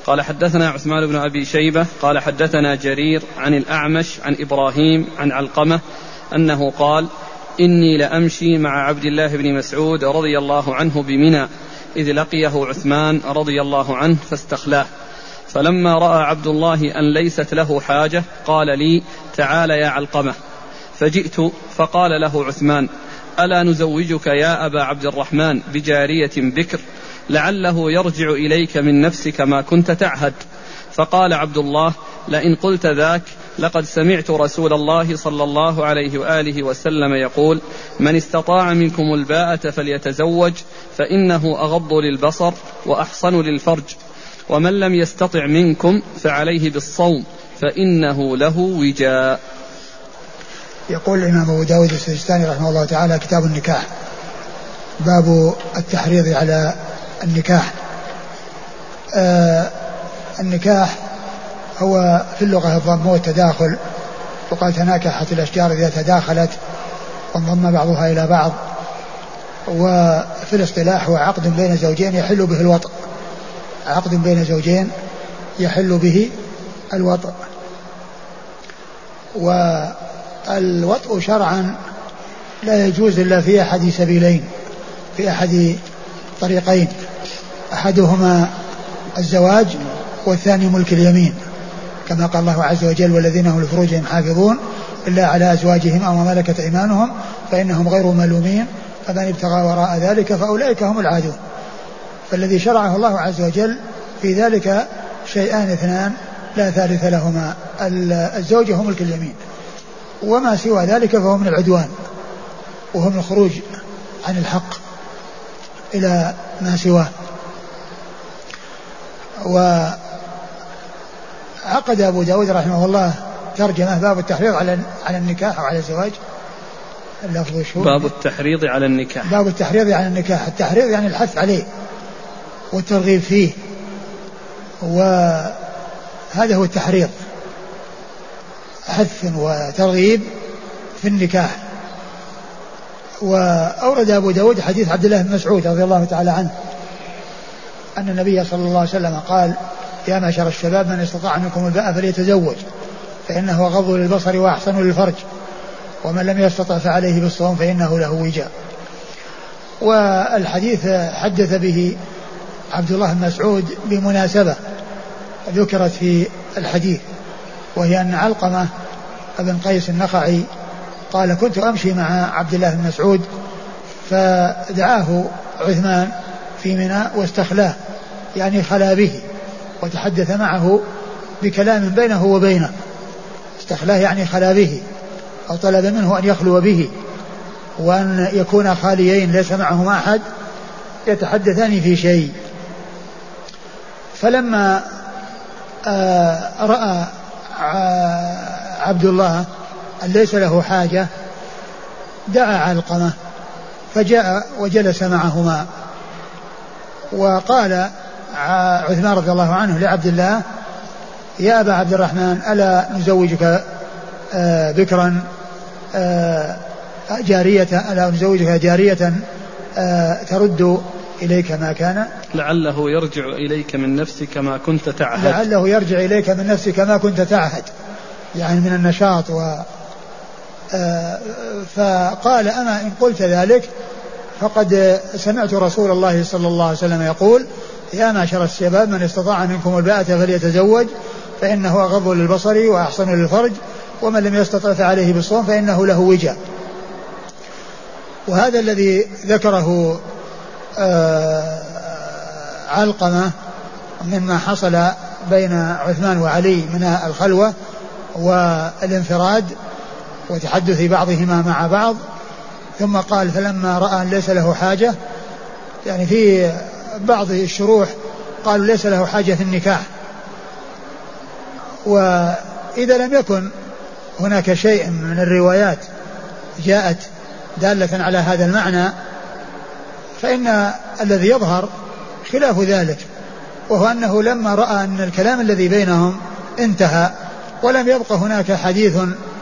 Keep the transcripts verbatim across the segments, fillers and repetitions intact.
قال حدثنا عثمان بن أبي شيبة قال حدثنا جرير عن الأعمش عن إبراهيم عن علقمة أنه قال إني لأمشي مع عبد الله بن مسعود رضي الله عنه بمنى إذ لقيه عثمان رضي الله عنه فاستخلاه، فلما رأى عبد الله أن ليست له حاجة قال لي تعال يا علقمة، فجئت فقال له عثمان ألا نزوجك يا أبا عبد الرحمن بجارية بكر لعله يرجع إليك من نفسك ما كنت تعهد؟ فقال عبد الله لئن قلت ذاك لقد سمعت رسول الله صلى الله عليه وآله وسلم يقول من استطاع منكم الباءة فليتزوج فإنه أغض للبصر وأحصن للفرج، ومن لم يستطع منكم فعليه بالصوم فإنه له وجاء. يقول الإمام أبو داود السجستاني رحمه الله تعالى كتاب النكاح، باب التحريض على النكاح. آه النكاح هو في اللغة الضم والتداخل، وقال تناكحت الأشجار إذا تداخلت وانضم بعضها إلى بعض، وفي الاصطلاح هو عقد بين زوجين يحل به الوطء، عقد بين زوجين يحل به الوطء. والوطء شرعا لا يجوز إلا في أحد سبيلين، في أحد طريقين، أحدهما الزواج والثاني ملك اليمين، كما قال الله عز وجل والذين هم لفروجهم حافظون إلا على أزواجهم أو ما ملكت أيمانهم فإنهم غير ملومين فمن ابتغى وراء ذلك فأولئك هم العادون. فالذي شرعه الله عز وجل في ذلك شيئان اثنان لا ثالث لهما، الزوجة هم ملك اليمين، وما سوى ذلك فهو من العدوان وهو من الخروج عن الحق إلى ما سواه. وعقد أبو داود رحمه الله ترجمة باب التحريض على على النكاح أو على الزواج. باب التحريض على النكاح، باب التحريض على النكاح. التحريض يعني الحث عليه والترغيب فيه، وهذا هو التحريض، حث وترغيب في النكاح. وأورد أبو داود حديث عبد الله بن مسعود رضي الله تعالى عنه أن النبي صلى الله عليه وسلم قال يا معشر الشباب من استطاع منكم الباءة فليتزوج فإنه أغض للبصر وأحسن للفرج، ومن لم يستطع فعليه بالصوم فإنه له وجاء. والحديث حدث به عبد الله بن مسعود بمناسبة ذكرت في الحديث، وهي أن علقمة بن قيس النخعي قال كنت أمشي مع عبد الله بن مسعود فدعاه عثمان في منى واستخلاه، يعني خلا به وتحدث معه بكلام بينه وبينه، استخلاه يعني خلا به أو طلب منه أن يخلو به وأن يكون خاليين ليس معهما أحد يتحدثان في شيء. فلما آه رأى عبد الله أن ليس له حاجة دعا علقمة فجاء وجلس معهما، وقال عثمان رضي الله عنه لعبد الله يا أبا عبد الرحمن ألا نزوجك آه بكرا آه جارية ألا نزوجك جارية آه ترد إليك ما كان لعله يرجع إليك من نفسك ما كنت تعهد لعله يرجع إليك من نفسك ما كنت تعهد، يعني من النشاط و آه فقال أما إن قلت ذلك فقد سمعت رسول الله صلى الله عليه وسلم يقول يا معشر الشباب من استطاع منكم الباءة فليتزوج فإنه أغض للبصر وأحسن للفرج، ومن لم يستطع فعليه بالصوم فإنه له وجاء. وهذا الذي ذكره آه علقمة مما حصل بين عثمان وعلي من الخلوة والانفراد وتحدث بعضهما مع بعض، ثم قال فلما رأى أن ليس له حاجة، يعني في بعض الشروح قالوا ليس له حاجة في النكاح، وإذا لم يكن هناك شيء من الروايات جاءت دالة على هذا المعنى فإن الذي يظهر خلاف ذلك، وهو أنه لما رأى أن الكلام الذي بينهم انتهى ولم يبقى هناك حديث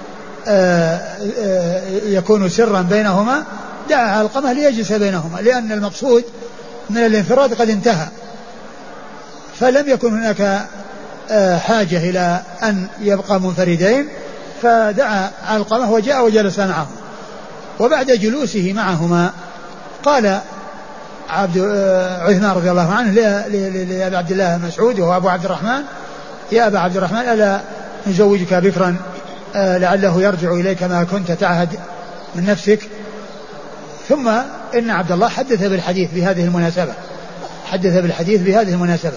يكون سرا بينهما دعا علقمة ليجلس بينهما، لأن المقصود من الانفراد قد انتهى، فلم يكن هناك حاجة إلى أن يبقى منفردين، فدعا علقمة وجاء وجلس معه. وبعد جلوسه معهما قال عبد عثمان رضي الله عنه لأبي عبد الله مسعود وهو أبو عبد الرحمن: يا أبا عبد الرحمن ألا نزوجك بكرا لعله يرجع إليك ما كنت تعهد من نفسك. ثم إن عبد الله حدث بالحديث بهذه المناسبة حدث بالحديث بهذه المناسبة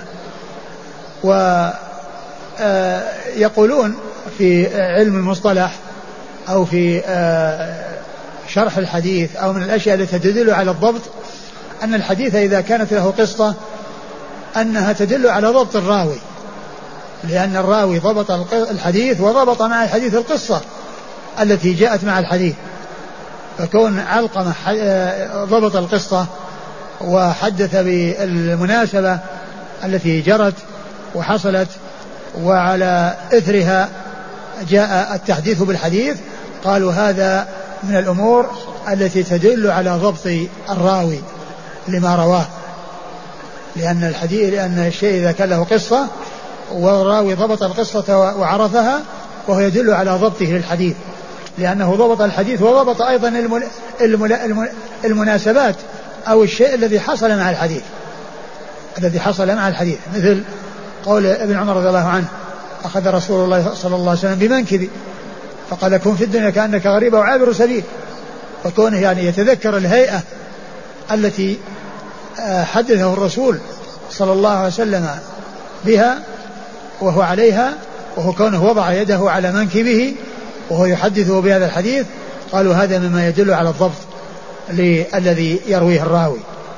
ويقولون في علم المصطلح أو في شرح الحديث أو من الأشياء التي تدل على الضبط أن الحديث إذا كانت له قصة أنها تدل على ضبط الراوي، لأن الراوي ضبط الحديث وضبط مع الحديث القصة التي جاءت مع الحديث. فكون علقمة ضبط القصة وحدث بالمناسبة التي جرت وحصلت وعلى إثرها جاء التحديث بالحديث، قالوا هذا من الأمور التي تدل على ضبط الراوي لما رواه، لأن الحديث لأن الشيء إذا كان له قصة والراوي ضبط القصة وعرفها وهو يدل على ضبطه للحديث، لأنه ضبط الحديث وضبط أيضا المل... المل... المناسبات أو الشيء الذي حصل مع الحديث الذي حصل مع الحديث مثل قول ابن عمر رضي الله عنه: أخذ رسول الله صلى الله عليه وسلم بمنكبي فقال: كن في الدنيا كأنك غريب وعابر سبيل. فكونه يعني يتذكر الهيئة التي حدثه الرسول صلى الله عليه وسلم بها وهو عليها، وهو كونه وضع يده على منكبه وهو يحدثه بهذا الحديث، قالوا هذا مما يدل على الضبط الذي يرويه الراوي.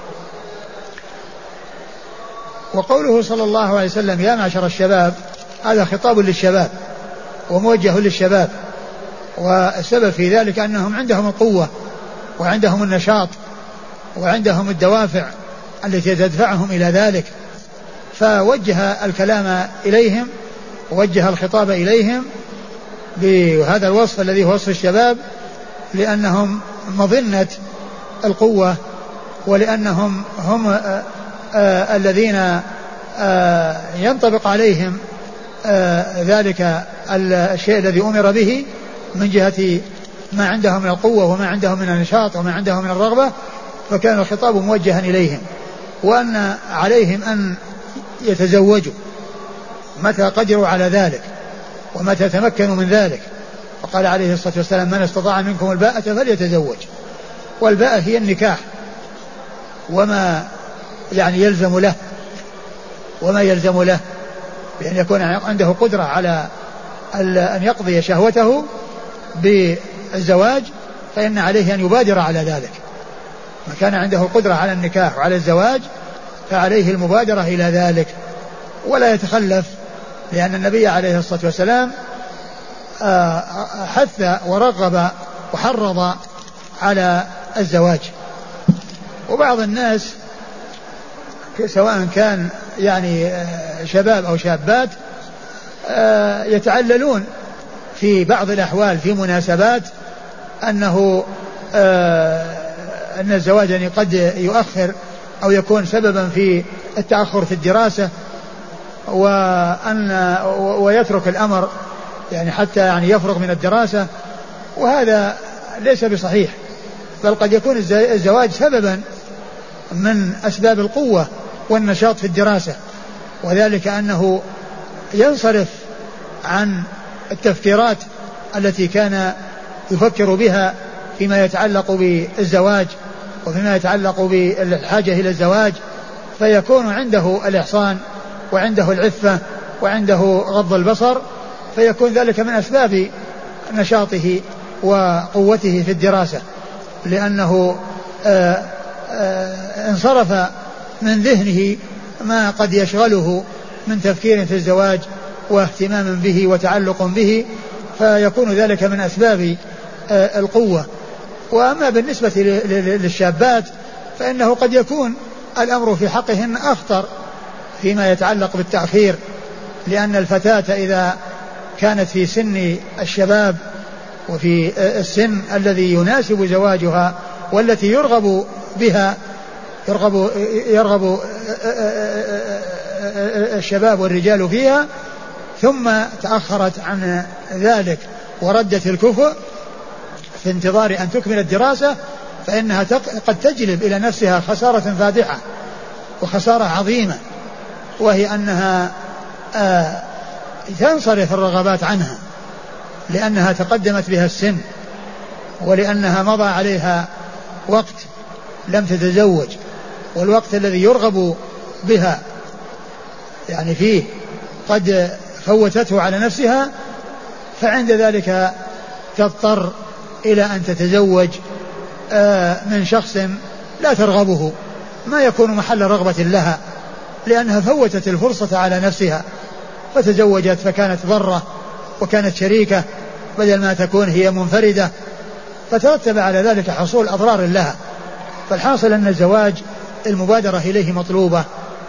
وقوله صلى الله عليه وسلم: يا معشر الشباب، هذا خطاب للشباب وموجه للشباب، والسبب في ذلك أنهم عندهم القوة وعندهم النشاط وعندهم الدوافع التي تدفعهم إلى ذلك، فوجه الكلام إليهم ووجه الخطاب إليهم بهذا الوصف الذي هو وصف الشباب، لأنهم مظنة القوة ولأنهم هم آآ آآ الذين ينطبق عليهم ذلك الشيء الذي أمر به من جهة ما عندهم من القوة وما عندهم من النشاط وما عندهم من الرغبة، فكان الخطاب موجها إليهم، وأن عليهم أن يتزوجوا متى قدروا على ذلك ومتى تمكنوا من ذلك. فقال عليه الصلاة والسلام: من استطاع منكم الباءة فليتزوج. والباءة هي النكاح وما يعني يلزم له وما يلزم له بأن يكون عنده قدرة على أن يقضي شهوته بالزواج، فإن عليه أن يبادر على ذلك. ما كان عنده قدرة على النكاح وعلى الزواج فعليه المبادرة إلى ذلك ولا يتخلف، لأن النبي عليه الصلاة والسلام حث ورغب وحرض على الزواج. وبعض الناس سواء كان يعني شباب أو شابات يتعللون في بعض الأحوال في مناسبات أنه أن الزواج يعني قد يؤخر أو يكون سببا في التأخر في الدراسة، وأن ويترك الأمر يعني حتى يعني يفرغ من الدراسة، وهذا ليس بصحيح، بل قد يكون الزواج سببا من أسباب القوة والنشاط في الدراسة، وذلك أنه ينصرف عن التفكيرات التي كان يفكر بها فيما يتعلق بالزواج وفيما يتعلق بالحاجة إلى الزواج، فيكون عنده الإحصان وعنده العفة وعنده غض البصر، فيكون ذلك من أسباب نشاطه وقوته في الدراسة، لأنه آآ آآ انصرف من ذهنه ما قد يشغله من تفكير في الزواج واهتمام به وتعلق به، فيكون ذلك من أسباب القوة. وأما بالنسبة للشابات فإنه قد يكون الأمر في حقهن أخطر فيما يتعلق بالتأخير، لأن الفتاة إذا كانت في سن الشباب وفي السن الذي يناسب زواجها والتي يرغب بها يرغب, يرغب الشباب والرجال فيها، ثم تأخرت عن ذلك وردت الكفء في انتظار أن تكمل الدراسة، فإنها قد تجلب إلى نفسها خسارة فادحة وخسارة عظيمة، وهي أنها آه تنصرف الرغبات عنها لأنها تقدمت بها السن، ولأنها مضى عليها وقت لم تتزوج، والوقت الذي يرغب بها يعني فيه قد فوتته على نفسها، فعند ذلك تضطر إلى أن تتزوج من شخص لا ترغبه، ما يكون محل رغبة لها، لأنها فوتت الفرصة على نفسها فتزوجت، فكانت ضرة وكانت شريكة بدل ما تكون هي منفردة، فترتب على ذلك حصول أضرار لها. فالحاصل أن الزواج المبادرة إليه مطلوبة،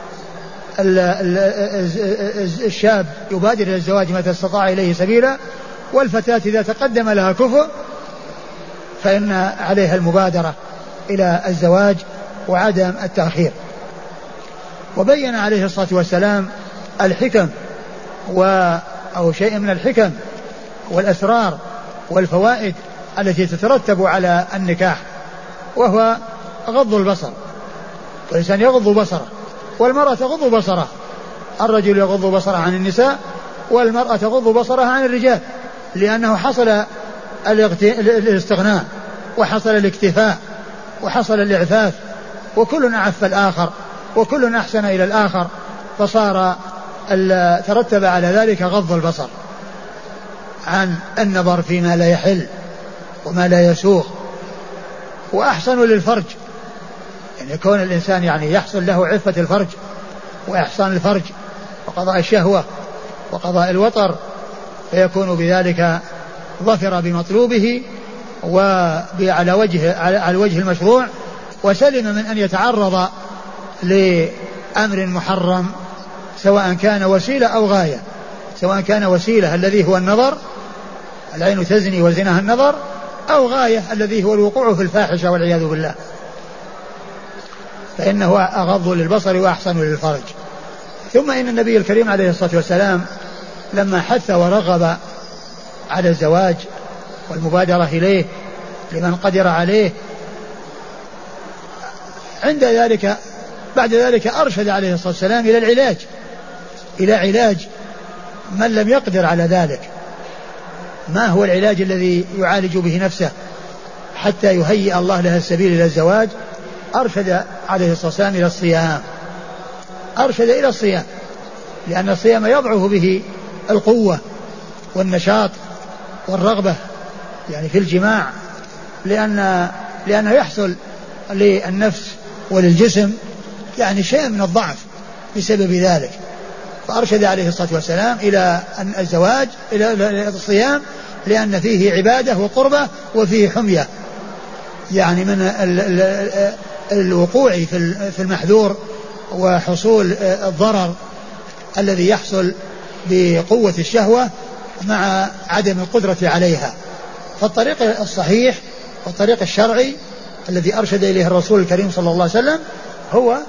الشاب يبادر إلى الزواج متى استطاع إليه سبيلا، والفتاة إذا تقدم لها كفء فإن عليها المبادرة إلى الزواج وعدم التأخير. وبين عليه الصلاة والسلام الحكم و أو شيء من الحكم والأسرار والفوائد التي تترتب على النكاح، وهو غض البصر، والإنسان يغض بصره، والمرأة تغض بصرها، الرجل يغض بصره عن النساء والمرأة تغض بصرها عن الرجال، لأنه حصل الاستغناء وحصل الاكتفاء وحصل الإعفاف، وكل أعف الآخر وكل أحسن إلى الآخر، فصار ترتب على ذلك غض البصر عن النظر فيما لا يحل وما لا يسوغ، وأحسن للفرج، يعني كون الإنسان يعني يحصل له عفة الفرج وإحسان الفرج وقضاء الشهوة وقضاء الوطر، فيكون بذلك ظفر بمطلوبه وعلى وجه على الوجه المشروع، وسلم من أن يتعرض لأمر محرم، سواء كان وسيلة أو غاية، سواء كان وسيلة الذي هو النظر، العين تزني وزنها النظر، أو غاية الذي هو الوقوع في الفاحشة والعياذ بالله، فإنه أغض للبصر وأحسن للفرج. ثم إن النبي الكريم عليه الصلاة والسلام لما حث ورغب على الزواج والمبادرة إليه لمن قدر عليه، عند ذلك بعد ذلك أرشد عليه الصلاة والسلام إلى العلاج، إلى علاج من لم يقدر على ذلك. ما هو العلاج الذي يعالج به نفسه حتى يهيئ الله لها السبيل إلى الزواج؟ أرشد عليه الصلاة والسلام إلى الصيام، أرشد إلى الصيام، لأن الصيام يضعف به القوة والنشاط والرغبة يعني في الجماع، لأن لأنه يحصل للنفس وللجسم يعني شيء من الضعف بسبب ذلك. فأرشد عليه الصلاة والسلام إلى الزواج إلى الصيام، لأن فيه عبادة وقربة وفيه حمية، يعني من الوقوع في المحذور وحصول الضرر الذي يحصل بقوة الشهوة مع عدم القدرة عليها. فالطريق الصحيح والطريق الشرعي الذي أرشد إليه الرسول الكريم صلى الله عليه وسلم هو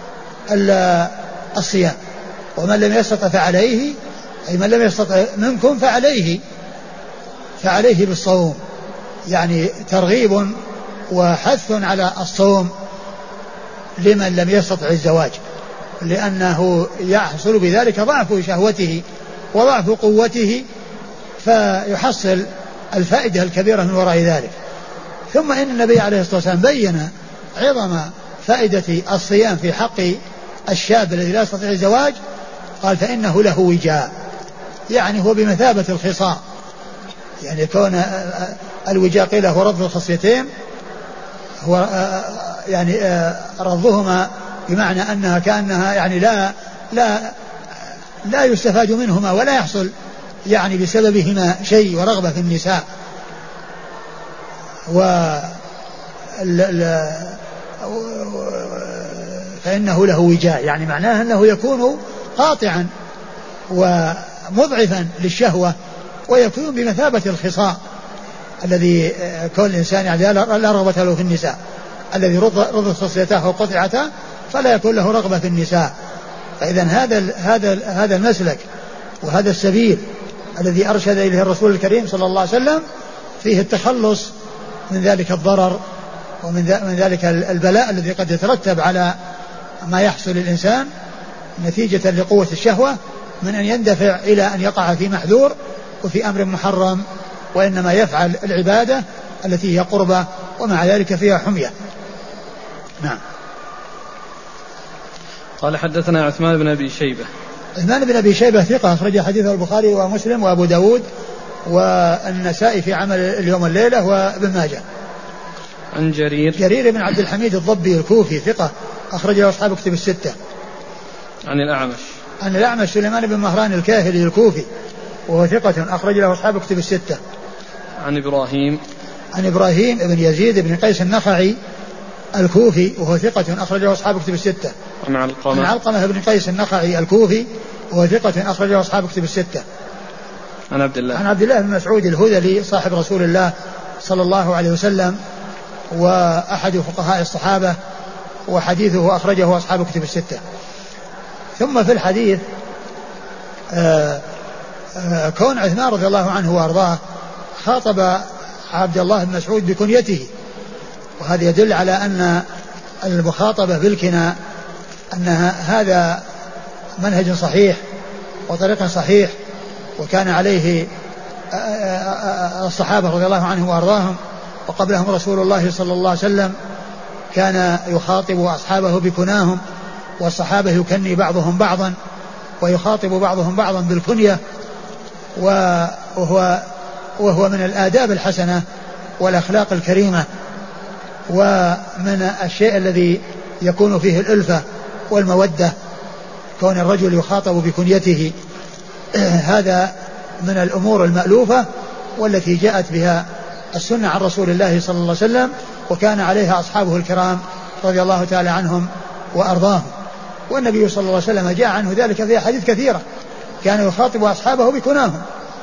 الصيام، ومن لم يستطع فعليه، أي من لم يستطع منكم فعليه فعليه بالصوم، يعني ترغيب وحث على الصوم لمن لم يستطع الزواج، لأنه يحصل بذلك ضعف شهوته وضعف قوته، فيحصل الفائدة الكبيرة من وراء ذلك. ثم إن النبي عليه الصلاة والسلام بين عظم فائدة الصيام في حق الشاب الذي لا يستطيع الزواج، قال فإنه له وجاء، يعني هو بمثابة الخصاء، يعني كون الوجاء قيل هو رض الخصيتين، هو يعني رضهما بمعنى أنها كأنها يعني لا لا لا يستفاد منهما ولا يحصل يعني بسببهما شيء ورغبة في النساء. و فإنه له وجاء، يعني معناه أنه يكون قاطعا ومضعفا للشهوة، ويكون بمثابة الخصاء الذي كون الإنسان يعني لا رغبة له في النساء، الذي رضت خصيته وقطعته فلا يكون له رغبة في النساء. فإذا هذا هذا هذا المسلك وهذا السبيل الذي أرشد إليه الرسول الكريم صلى الله عليه وسلم فيه التخلص من ذلك الضرر ومن ذلك البلاء الذي قد يترتب على ما يحصل للإنسان نتيجة لقوة الشهوة من أن يندفع إلى أن يقع في محذور وفي أمر محرم، وإنما يفعل العبادة التي هي قربة ومع ذلك فيها حمية. نعم. قال حدثنا عثمان بن أبي شيبة. عثمان بن أبي شيبة ثقة أخرج حديثه البخاري ومسلم وأبو داود والنسائي في عمل اليوم والليلة وابن ماجه. عن جرير جرير بن عبد الحميد الضبي الكوفي ثقة أخرج له أصحاب كتب الستة. عن الأعمش عن الأعمش سليمان بن مهران الكاهلي الكوفي وهو ثقة أخرج له أصحاب كتب الستة. عن إبراهيم عن إبراهيم بن يزيد بن قيس النخعي الكوفي وهو ثقة أخرج له أصحاب كتب الستة. عن علقمة عن علقمة بن قيس النخعي الكوفي وهو ثقة أخرج له أصحاب كتب الستة. عن عبد الله عن عبد الله بن مسعود الهذلي صاحب رسول الله صلى الله عليه وسلم وأحد فقهاء الصحابة وحديثه أخرجه أصحاب كتب الستة. ثم في الحديث آآ آآ كون عثمان رضي الله عنه وأرضاه خاطب عبد الله بن مسعود بكنيته، وهذا يدل على أن المخاطبة بالكنى أن هذا منهج صحيح وطريق صحيح، وكان عليه الصحابة رضي الله عنهم وأرضاهم وقبلهم رسول الله صلى الله عليه وسلم كان يخاطب أصحابه بكناهم، والصحابة يكني بعضهم بعضا ويخاطب بعضهم بعضا بالكنية، وهو, وهو من الآداب الحسنة والأخلاق الكريمة، ومن الشيء الذي يكون فيه الألفة والمودة كون الرجل يخاطب بكنيته. هذا من الأمور المألوفة والتي جاءت بها السنة عن رسول الله صلى الله عليه وسلم، وكان عليها أصحابه الكرام رضي الله تعالى عنهم وأرضاهم. والنبي صلى الله عليه وسلم جاء عنه ذلك في أحاديث كثيرة، كان يخاطب أصحابه بكناهم.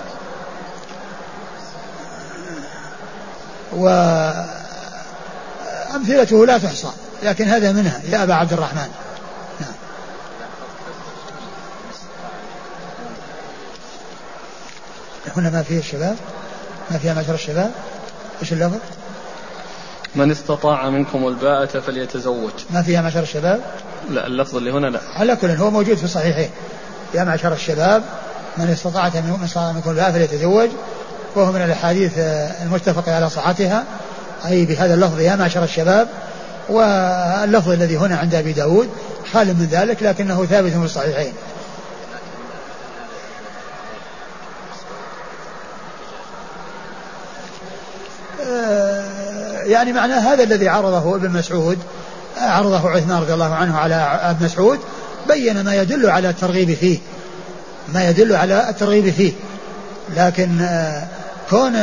وأمثلته لا تحصى، لكن هذا منها يا أبا عبد الرحمن. نعم. هنا ما فيه الشباب، ما فيها معشر الشباب. إيش اللفظ؟ من استطاع منكم الباءة فليتزوج. ما فيها معشر الشباب؟ لا، اللفظ اللي هنا لا. على كل هو موجود في الصحيحين، يا معشر الشباب من استطاع منكم الباءة فليتزوج، وهو من الأحاديث المتفق على صحتها، أي بهذا اللفظ يا معشر الشباب. واللفظ الذي هنا عند أبي داود خال من ذلك، لكنه ثابت في الصحيحين. يعني معنى هذا الذي عرضه ابن مسعود، عرضه عثمان رضي الله عنه على ابن مسعود، بين ما يدل على الترغيب فيه، ما يدل على الترغيب فيه. لكن كون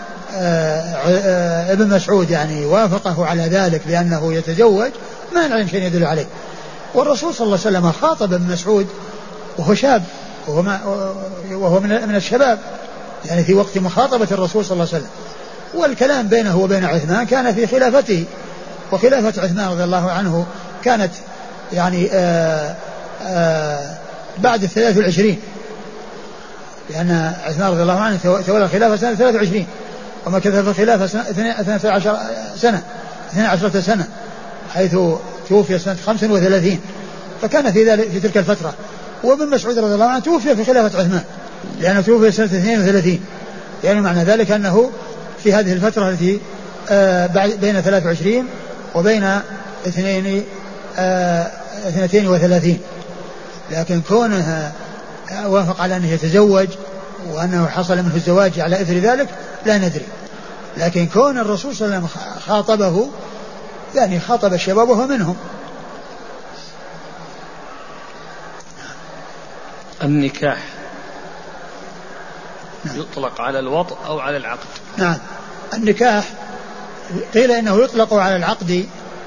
ابن مسعود يعني وافقه على ذلك بأنه يتزوج ما نعلم شيء يدل عليه. والرسول صلى الله عليه وسلم خاطب ابن مسعود وهو شاب، وهو, وهو من الشباب، يعني في وقت مخاطبة الرسول صلى الله عليه وسلم. والكلام بينه وبين عثمان كان في خلافته، وخلافة عثمان رضي الله عنه كانت يعني آآ آآ بعد الثلاث والعشرين، لأن عثمان رضي الله عنه تولى الخلافة سنة ثلاث وعشرين، وما كثف الخلافة سنة اثنتا عشر سنة اثنتا عشرة سنة، حيث توفي سنة خمس وثلاثين، فكان في ذلك في تلك الفترة. وابن مسعود رضي الله عنه توفي في خلافة عثمان، لأنه توفي سنة اثنين وثلاثين، يعني معنى ذلك أنه في هذه الفترة التي بين ثلاث وعشرين وبين اثنين اثنتين وثلاثين. لكن كونه وافق على أنه يتزوج وأنه حصل منه الزواج على إثر ذلك لا ندري. لكن كون الرسول صلى الله عليه وسلم خاطبه، يعني خاطب الشباب وهو منهم. النكاح يطلق على الوطء أو على العقد؟ نعم، النكاح قيل إنه يطلق على العقد،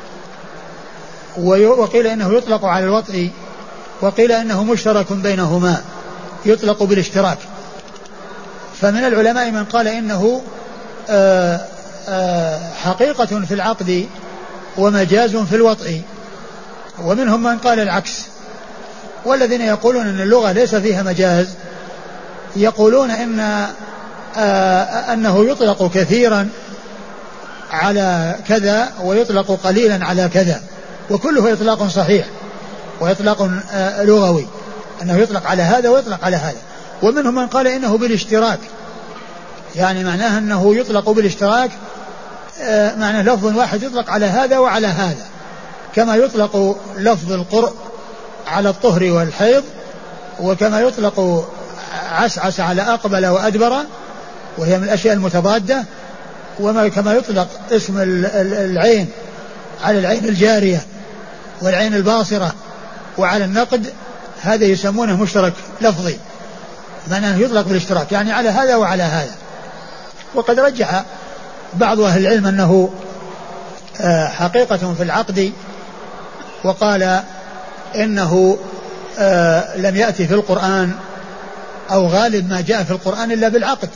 وقيل إنه يطلق على الوطء، وقيل إنه مشترك بينهما يطلق بالاشتراك. فمن العلماء من قال إنه آآ آآ حقيقة في العقد ومجاز في الوطء، ومنهم من قال العكس، والذين يقولون أن اللغة ليس فيها مجاز يقولون إن آه أنه يطلق كثيرا على كذا ويطلق قليلا على كذا، وكله إطلاق صحيح وإطلاق آه لغوي، أنه يطلق على هذا ويطلق على هذا. ومنهم من قال إنه بالاشتراك، يعني معناه أنه يطلق بالاشتراك، آه معناه لفظ واحد يطلق على هذا وعلى هذا، كما يطلق لفظ القرء على الطهر والحيض، وكما يطلق عسعس على أقبل وأدبر وهي من الأشياء المتضادة، وما كما يطلق اسم العين على العين الجارية والعين الباصرة وعلى النقد، هذا يسمونه مشترك لفظي، معناه يطلق بالاشتراك يعني على هذا وعلى هذا. وقد رجح بعض أهل العلم أنه حقيقة في العقد، وقال إنه لم يأتي في القرآن أو غالب ما جاء في القرآن إلا بالعقد،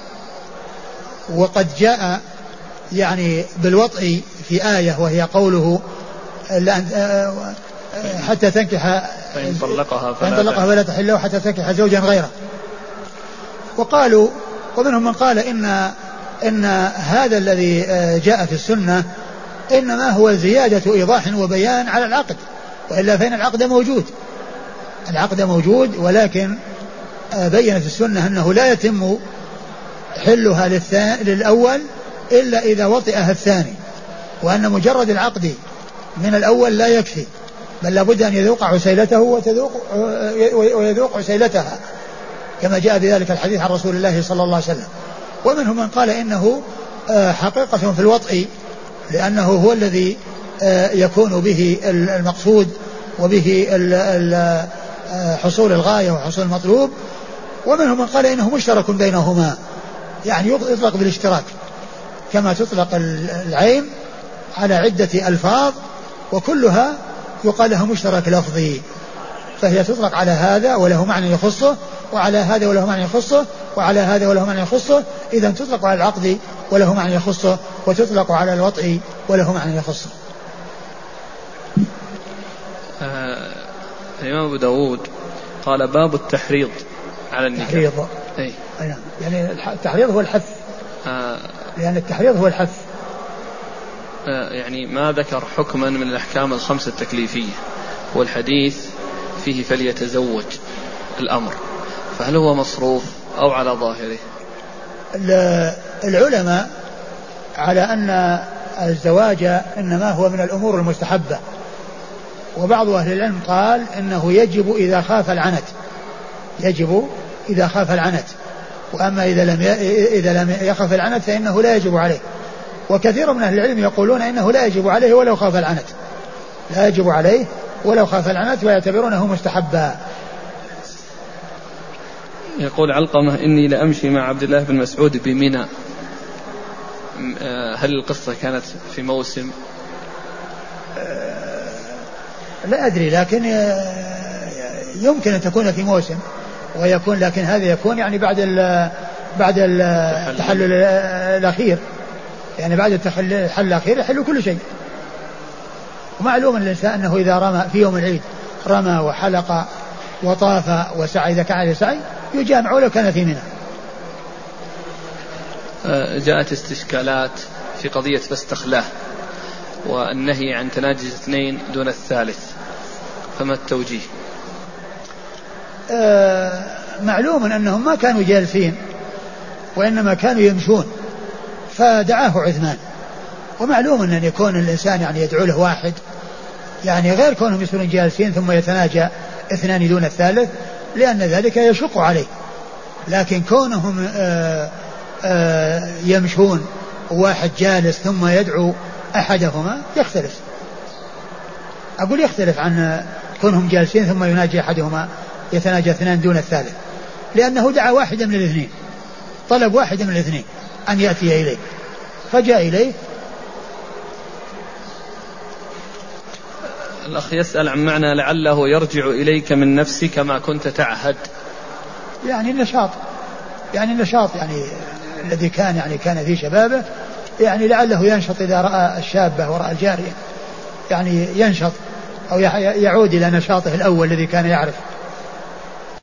وقد جاء يعني بالوطء في آية وهي قوله حتى تنكح فإن طلقها فإن طلقها فلا تحل له حتى تنكح زوجا غيره. وقالوا ومنهم من قال إن إن هذا الذي جاء في السنة إنما هو زيادة إيضاح وبيان على العقد، وإلا فإن العقد موجود العقد موجود ولكن بينت السنة أنه لا يتم حلها للأول إلا إذا وطئها الثاني، وأن مجرد العقد من الأول لا يكفي، بل لابد أن يذوق عسيلته وتذوق ويذوق عسيلتها، كما جاء بذلك الحديث عن رسول الله صلى الله عليه وسلم. ومنهم من قال إنه حقيقة في الوطء، لأنه هو الذي يكون به المقصود وبه حصول الغاية وحصول المطلوب. ومنهم من قال إنه مشترك بينهما، يعني يطلق بالاشتراك كما تطلق العين على عدة ألفاظ وكلها يقال له مشترك لفظي، فهي تطلق على هذا وله معنى يخصه، وعلى هذا وله معنى يخصه، وعلى هذا وله معنى يخصه. إذا تطلق على العقد وله معنى يخصه، وتطلق على الوطء وله معنى يخصه. آه الإمام أبو داود قال باب التحريض على النكاح. التحريض أي. يعني التحريض هو الحث، آه لأن التحريض هو الحث. آه يعني ما ذكر حكما من الأحكام الخمسة التكليفية، والحديث فيه فليتزوج الأمر، فهل هو مصروف أو على ظاهره؟ العلماء على أن الزواج إنما هو من الأمور المستحبة، وبعض أهل العلم قال إنه يجب إذا خاف العنت، يجب إذا خاف العنت، وأما إذا لم إذا لم يخف العنت فإنه لا يجب عليه. وكثير من أهل العلم يقولون إنه لا يجب عليه ولو خاف العنت، لا يجب عليه ولو خاف العنت، ويعتبرونه مستحبا. يقول علقمة إني لأمشي مع عبد الله بن مسعود بمنى، هل القصة كانت في موسم؟ لا أدري، لكن يمكن أن تكون في موسم ويكون، لكن هذا يكون يعني بعد ال بعد التحلل الأخير، يعني بعد التحلل الأخير يحل كل شيء. ومعلوم الإنسان أنه إذا رمى في يوم العيد رمى وحلق وطاف وسعى، إذا كان عليه سعي يجامع ولو كان في منى. جاءت استشكالات في قضية فاستخلاه والنهي عن تناجز اثنين دون الثالث، فما التوجيه؟ آه معلوم أنهم ما كانوا جالسين وإنما كانوا يمشون، فدعاه عثمان. ومعلوم أن يكون الإنسان يعني يدعو له واحد، يعني غير كونهم يصيرون جالسين ثم يتناجى اثنان دون الثالث، لأن ذلك يشق عليه. لكن كونهم آآ آآ يمشون وواحد جالس ثم يدعو أحدهما يختلف، أقول يختلف عن كونهم جالسين ثم يناجي أحدهما يتناجى اثنان دون الثالث، لأنه دعا واحدا من الاثنين، طلب واحدا من الاثنين أن يأتي إليه فجاء إليه. الأخ يسأل عن معنى لعله يرجع إليك من نفسك ما كنت تعهد، يعني النشاط، يعني النشاط يعني الذي كان يعني كان في شبابه، يعني لعله ينشط إذا رأى الشابة ورأى الجارية، يعني ينشط أو يعود إلى نشاطه الأول الذي كان يعرف.